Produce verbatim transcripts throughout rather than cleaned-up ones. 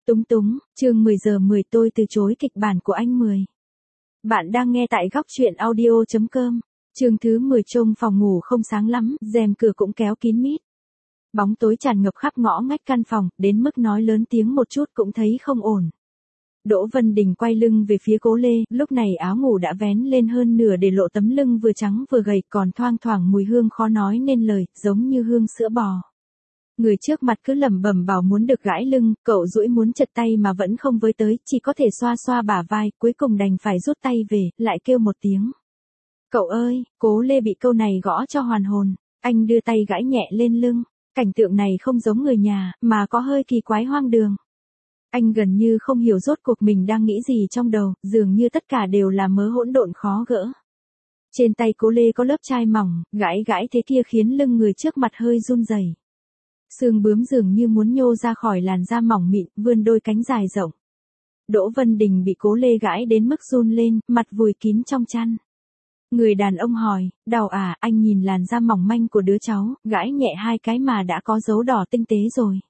Túng túng, chương mười giờ mười tôi từ chối kịch bản của anh mười. Bạn đang nghe tại góc truyện audio chấm com. Chương thứ mười trong phòng ngủ không sáng lắm, rèm cửa cũng kéo kín mít. Bóng tối tràn ngập khắp ngõ ngách căn phòng, đến mức nói lớn tiếng một chút cũng thấy không ổn. Đỗ Vân Đình quay lưng về phía Cố Lê, lúc này áo ngủ đã vén lên hơn nửa để lộ tấm lưng vừa trắng vừa gầy, còn thoang thoảng mùi hương khó nói nên lời, giống như hương sữa bò. Người trước mặt cứ lẩm bẩm bảo muốn được gãi lưng, cậu duỗi muốn chật tay mà vẫn không với tới, chỉ có thể xoa xoa bả vai, cuối cùng đành phải rút tay về, lại kêu một tiếng. Cậu ơi, Cố Lê bị câu này gõ cho hoàn hồn, anh đưa tay gãi nhẹ lên lưng, cảnh tượng này không giống người nhà, mà có hơi kỳ quái hoang đường. Anh gần như không hiểu rốt cuộc mình đang nghĩ gì trong đầu, dường như tất cả đều là mớ hỗn độn khó gỡ. Trên tay Cố Lê có lớp chai mỏng, gãi gãi thế kia khiến lưng người trước mặt hơi run rẩy. Xương bướm dường như muốn nhô ra khỏi làn da mỏng mịn, vươn đôi cánh dài rộng. Đỗ Vân Đình bị Cố Lê gãi đến mức run lên, mặt vùi kín trong chăn. Người đàn ông hỏi, đau à, anh nhìn làn da mỏng manh của đứa cháu, gãi nhẹ hai cái mà đã có dấu đỏ tinh tế rồi.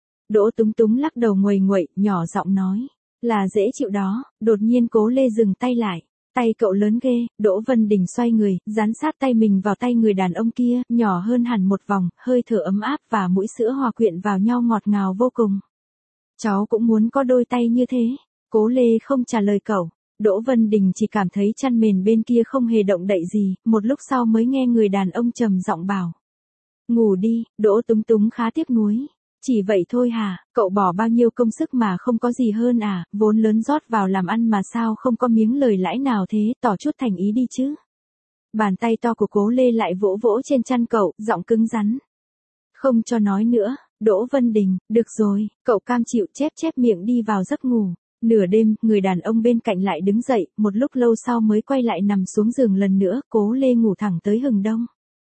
Đỗ Túng Túng lắc đầu nguầy nguậy, nhỏ giọng nói, là dễ chịu đó. Đột nhiên Cố Lê dừng tay lại. Tay cậu lớn ghê. Đỗ Vân Đình xoay người, dán sát tay mình vào tay người đàn ông kia, nhỏ hơn hẳn một vòng, hơi thở ấm áp và mũi sữa hòa quyện vào nhau ngọt ngào vô cùng. Cháu cũng muốn có đôi tay như thế. Cố Lê không trả lời cậu. Đỗ Vân Đình chỉ cảm thấy chăn mền bên kia không hề động đậy gì, một lúc sau mới nghe người đàn ông trầm giọng bảo. Ngủ đi. Đỗ Túng Túng khá tiếc nuối. Chỉ vậy thôi hả, cậu bỏ bao nhiêu công sức mà không có gì hơn à, vốn lớn rót vào làm ăn mà sao không có miếng lời lãi nào thế, tỏ chút thành ý đi chứ. Bàn tay to của Cố Lê lại vỗ vỗ trên chăn cậu, giọng cứng rắn. Không cho nói nữa. Đỗ Vân Đình, được rồi, cậu cam chịu chép chép miệng đi vào giấc ngủ. Nửa đêm, người đàn ông bên cạnh lại đứng dậy, một lúc lâu sau mới quay lại nằm xuống giường lần nữa, Cố Lê ngủ thẳng tới hừng đông.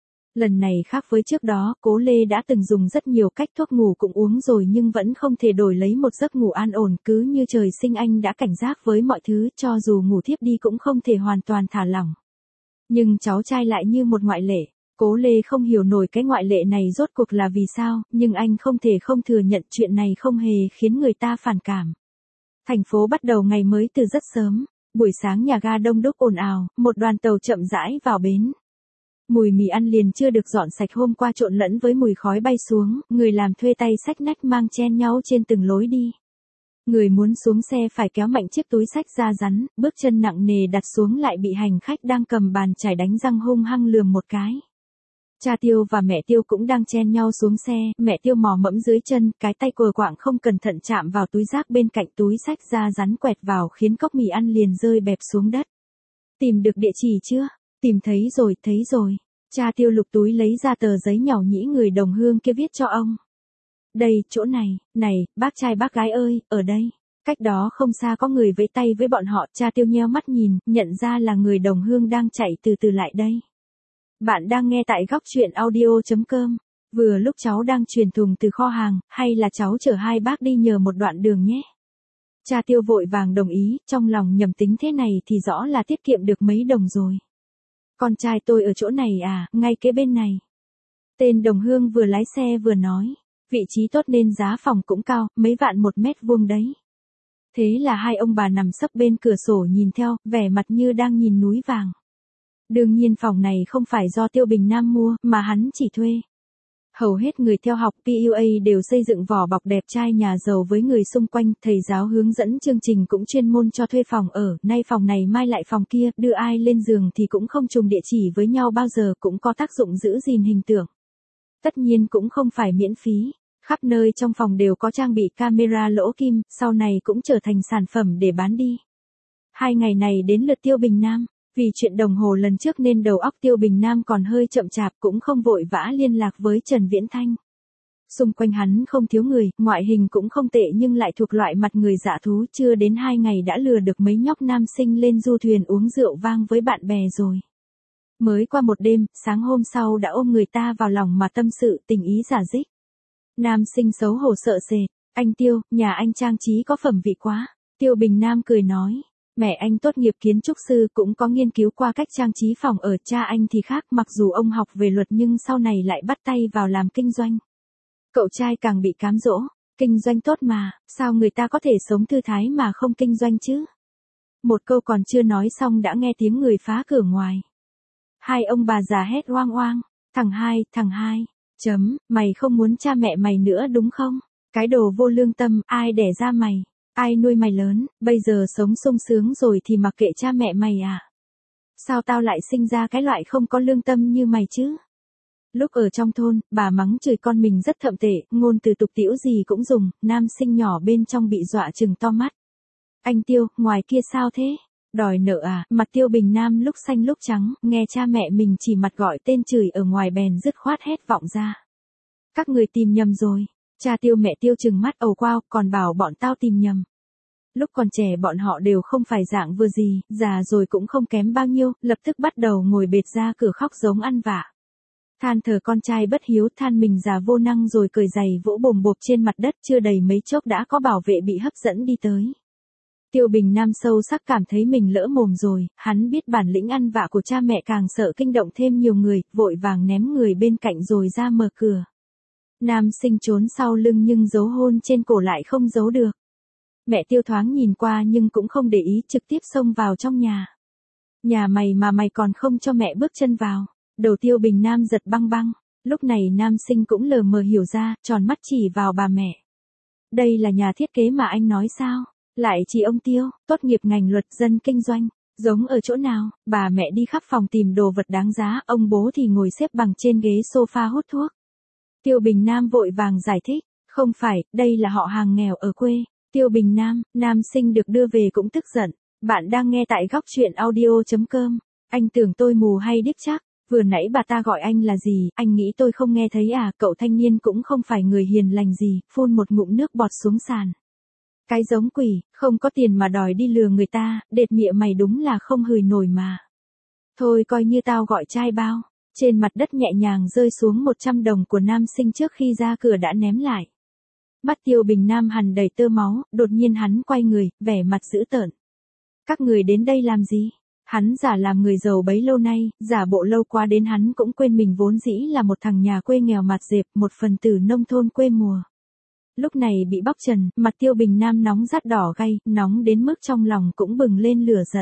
Lần này khác với trước đó, Cố Lê đã từng dùng rất nhiều cách thuốc ngủ cũng uống rồi nhưng vẫn không thể đổi lấy một giấc ngủ an ổn, cứ như trời sinh anh đã cảnh giác với mọi thứ, cho dù ngủ thiếp đi cũng không thể hoàn toàn thả lỏng. Nhưng cháu trai lại như một ngoại lệ. Cố Lê không hiểu nổi cái ngoại lệ này rốt cuộc là vì sao, nhưng anh không thể không thừa nhận chuyện này không hề khiến người ta phản cảm. Thành phố bắt đầu ngày mới từ rất sớm, buổi sáng nhà ga đông đúc ồn ào, một đoàn tàu chậm rãi vào bến. Mùi mì ăn liền chưa được dọn sạch hôm qua trộn lẫn với mùi khói bay xuống, người làm thuê tay xách nách mang chen nhau trên từng lối đi. Người muốn xuống xe phải kéo mạnh chiếc túi xách da rắn, bước chân nặng nề đặt xuống lại bị hành khách đang cầm bàn chải đánh răng hung hăng lườm một cái. Cha Tiêu và mẹ Tiêu cũng đang chen nhau xuống xe, mẹ Tiêu mò mẫm dưới chân, cái tay cùi quạng không cẩn thận chạm vào túi rác bên cạnh túi xách da rắn quẹt vào khiến cốc mì ăn liền rơi bẹp xuống đất. Tìm được địa chỉ chưa? Tìm thấy rồi, thấy rồi. Cha Tiêu lục túi lấy ra tờ giấy nhàu nhĩ người đồng hương kia viết cho ông. Đây, chỗ này, này, bác trai bác gái ơi, ở đây. Cách đó không xa có người vẫy tay với bọn họ, cha Tiêu nheo mắt nhìn, nhận ra là người đồng hương đang chạy từ từ lại đây. Bạn đang nghe tại góc truyện audio chấm com. Vừa lúc cháu đang truyền thùng từ kho hàng, hay là cháu chở hai bác đi nhờ một đoạn đường nhé. Cha Tiêu vội vàng đồng ý, trong lòng nhầm tính thế này thì rõ là tiết kiệm được mấy đồng rồi. Con trai tôi ở chỗ này à, ngay kế bên này. Tên đồng hương vừa lái xe vừa nói. Vị trí tốt nên giá phòng cũng cao, mấy vạn một mét vuông đấy. Thế là hai ông bà nằm sấp bên cửa sổ nhìn theo, vẻ mặt như đang nhìn núi vàng. Đương nhiên phòng này không phải do Tiêu Bình Nam mua, mà hắn chỉ thuê. Hầu hết người theo học pê u a đều xây dựng vỏ bọc đẹp trai nhà giàu với người xung quanh, thầy giáo hướng dẫn chương trình cũng chuyên môn cho thuê phòng ở, nay phòng này mai lại phòng kia, đưa ai lên giường thì cũng không trùng địa chỉ với nhau bao giờ, cũng có tác dụng giữ gìn hình tượng. Tất nhiên cũng không phải miễn phí, khắp nơi trong phòng đều có trang bị camera lỗ kim, sau này cũng trở thành sản phẩm để bán đi. Hai ngày này đến lượt Tiêu Bình Nam. Vì chuyện đồng hồ lần trước nên đầu óc Tiêu Bình Nam còn hơi chậm chạp, cũng không vội vã liên lạc với Trần Viễn Thanh. Xung quanh hắn không thiếu người, ngoại hình cũng không tệ nhưng lại thuộc loại mặt người dạ thú, chưa đến hai ngày đã lừa được mấy nhóc nam sinh lên du thuyền uống rượu vang với bạn bè rồi. Mới qua một đêm, sáng hôm sau đã ôm người ta vào lòng mà tâm sự tình ý giả dích. Nam sinh xấu hổ sợ sệt, anh Tiêu, nhà anh trang trí có phẩm vị quá. Tiêu Bình Nam cười nói. Mẹ anh tốt nghiệp kiến trúc sư cũng có nghiên cứu qua cách trang trí phòng ở, cha anh thì khác, mặc dù ông học về luật nhưng sau này lại bắt tay vào làm kinh doanh. Cậu trai càng bị cám dỗ, Kinh doanh tốt mà, sao người ta có thể sống thư thái mà không kinh doanh chứ? Một câu còn chưa nói xong đã nghe tiếng người phá cửa ngoài. Hai ông bà già hét oang oang, thằng hai, thằng hai, chấm, mày không muốn cha mẹ mày nữa đúng không? Cái đồ vô lương tâm, ai đẻ ra mày, ai nuôi mày lớn, bây giờ sống sung sướng rồi thì mặc kệ cha mẹ mày à? Sao tao lại sinh ra cái loại không có lương tâm như mày chứ? Lúc ở trong thôn, bà mắng chửi con mình rất thậm tệ, ngôn từ tục tĩu gì cũng dùng, nam sinh nhỏ bên trong bị dọa trừng to mắt. Anh Tiêu, ngoài kia sao thế? Đòi nợ à? Mặt Tiêu Bình Nam lúc xanh lúc trắng, nghe cha mẹ mình chỉ mặt gọi tên chửi ở ngoài bèn dứt khoát hét vọng ra. Các người tìm nhầm rồi. Cha Tiêu mẹ Tiêu trừng mắt ầu quao, còn bảo bọn tao tìm nhầm. Lúc còn trẻ bọn họ đều không phải dạng vừa gì, già rồi cũng không kém bao nhiêu, lập tức bắt đầu ngồi bệt ra cửa khóc giống ăn vạ. Than thở con trai bất hiếu, than mình già vô năng rồi cởi giày vỗ bồm bộp trên mặt đất, chưa đầy mấy chốc đã có bảo vệ bị hấp dẫn đi tới. Tiêu Bình Nam sâu sắc cảm thấy mình lỡ mồm rồi, hắn biết bản lĩnh ăn vạ của cha mẹ càng sợ kinh động thêm nhiều người, vội vàng ném người bên cạnh rồi ra mở cửa. Nam sinh trốn sau lưng nhưng dấu hôn trên cổ lại không giấu được. Mẹ Tiêu thoáng nhìn qua nhưng cũng không để ý, trực tiếp xông vào trong nhà. Nhà mày mà mày còn không cho mẹ bước chân vào. Đầu Tiêu Bình Nam giật băng băng, lúc này nam sinh cũng lờ mờ hiểu ra, tròn mắt chỉ vào bà mẹ. Đây là nhà thiết kế mà anh nói sao? Lại chỉ ông Tiêu, tốt nghiệp ngành luật dân kinh doanh, giống ở chỗ nào? Bà mẹ đi khắp phòng tìm đồ vật đáng giá, ông bố thì ngồi xếp bằng trên ghế sofa hút thuốc. Tiêu Bình Nam vội vàng giải thích, không phải, đây là họ hàng nghèo ở quê. Tiêu Bình Nam, nam sinh được đưa về cũng tức giận. Bạn đang nghe tại góc truyện audio chấm com. Anh tưởng tôi mù hay điếc chắc? Vừa nãy bà ta gọi anh là gì, anh nghĩ tôi không nghe thấy à? Cậu thanh niên cũng không phải người hiền lành gì, phun một ngụm nước bọt xuống sàn. Cái giống quỷ, không có tiền mà đòi đi lừa người ta, đệt mịa mày đúng là không hời nổi mà. Thôi coi như tao gọi trai bao. Trên mặt đất nhẹ nhàng rơi xuống một trăm đồng của nam sinh trước khi ra cửa đã ném lại. Mắt Tiêu Bình Nam hằn đầy tơ máu, đột nhiên hắn quay người, vẻ mặt dữ tợn. Các người đến đây làm gì? Hắn giả làm người giàu bấy lâu nay, giả bộ lâu quá đến hắn cũng quên mình vốn dĩ là một thằng nhà quê nghèo mạt dẹp, một phần tử nông thôn quê mùa. Lúc này bị bóc trần, mặt Tiêu Bình Nam nóng rát đỏ gay, nóng đến mức trong lòng cũng bừng lên lửa giận.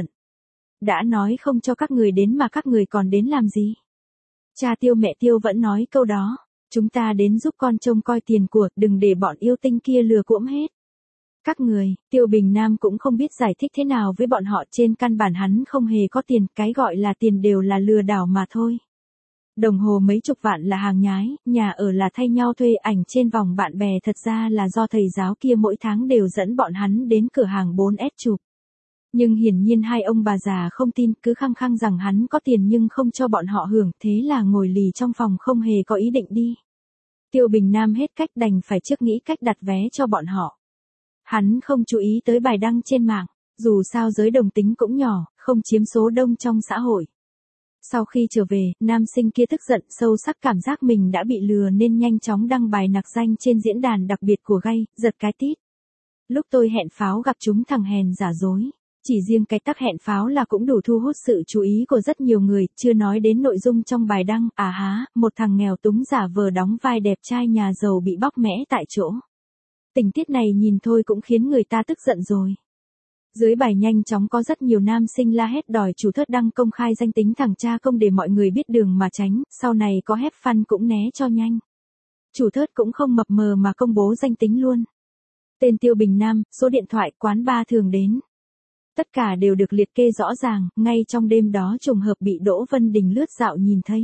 Đã nói không cho các người đến mà các người còn đến làm gì? Cha Tiêu mẹ Tiêu vẫn nói câu đó, chúng ta đến giúp con trông coi tiền của, đừng để bọn yêu tinh kia lừa cuỗm hết. Các người, Tiêu Bình Nam cũng không biết giải thích thế nào với bọn họ, trên căn bản hắn không hề có tiền, cái gọi là tiền đều là lừa đảo mà thôi. Đồng hồ mấy chục vạn là hàng nhái, nhà ở là thay nhau thuê, ảnh trên vòng bạn bè thật ra là do thầy giáo kia mỗi tháng đều dẫn bọn hắn đến cửa hàng bốn S chụp. Nhưng hiển nhiên hai ông bà già không tin, cứ khăng khăng rằng hắn có tiền nhưng không cho bọn họ hưởng, thế là ngồi lì trong phòng không hề có ý định đi. Tiêu Bình Nam hết cách đành phải trước nghĩ cách đặt vé cho bọn họ. Hắn không chú ý tới bài đăng trên mạng, dù sao giới đồng tính cũng nhỏ, không chiếm số đông trong xã hội. Sau khi trở về, nam sinh kia tức giận sâu sắc, cảm giác mình đã bị lừa nên nhanh chóng đăng bài nặc danh trên diễn đàn đặc biệt của gay, giật cái tít. Lúc tôi hẹn pháo gặp chúng thằng hèn giả dối. Chỉ riêng cái tắc hẹn pháo là cũng đủ thu hút sự chú ý của rất nhiều người, chưa nói đến nội dung trong bài đăng, à há, một thằng nghèo túng giả vờ đóng vai đẹp trai nhà giàu bị bóc mẽ tại chỗ. Tình tiết này nhìn thôi cũng khiến người ta tức giận rồi. Dưới bài nhanh chóng có rất nhiều nam sinh la hét đòi chủ thớt đăng công khai danh tính thằng cha công để mọi người biết đường mà tránh, sau này có hét fun cũng né cho nhanh. Chủ thớt cũng không mập mờ mà công bố danh tính luôn. Tên Tiêu Bình Nam, số điện thoại, quán bar thường đến. Tất cả đều được liệt kê rõ ràng, ngay trong đêm đó trùng hợp bị Đỗ Vân Đình lướt dạo nhìn thấy.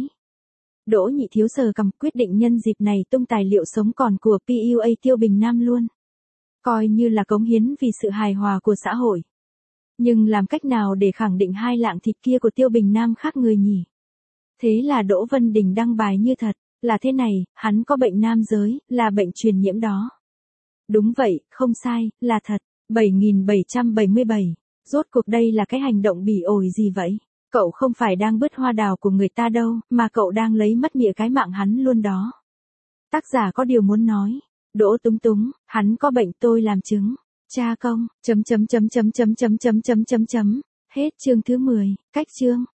Đỗ Nhị Thiếu sờ cằm, quyết định nhân dịp này tung tài liệu sống còn của pê u a Tiêu Bình Nam luôn. Coi như là cống hiến vì sự hài hòa của xã hội. Nhưng làm cách nào để khẳng định hai lạng thịt kia của Tiêu Bình Nam khác người nhỉ? Thế là Đỗ Vân Đình đăng bài như thật, là thế này, hắn có bệnh nam giới, là bệnh truyền nhiễm đó. Đúng vậy, không sai, là thật. bảy nghìn bảy trăm bảy mươi bảy. Rốt cuộc đây là cái hành động bỉ ổi gì vậy? Cậu không phải đang bứt hoa đào của người ta đâu, mà cậu đang lấy mất mịa cái mạng hắn luôn đó. Tác giả có điều muốn nói. Đỗ Túng Túng, hắn có bệnh tôi làm chứng. Cha công, chấm chấm chấm chấm chấm chấm chấm chấm chấm chấm. Hết chương thứ mười, cách chương.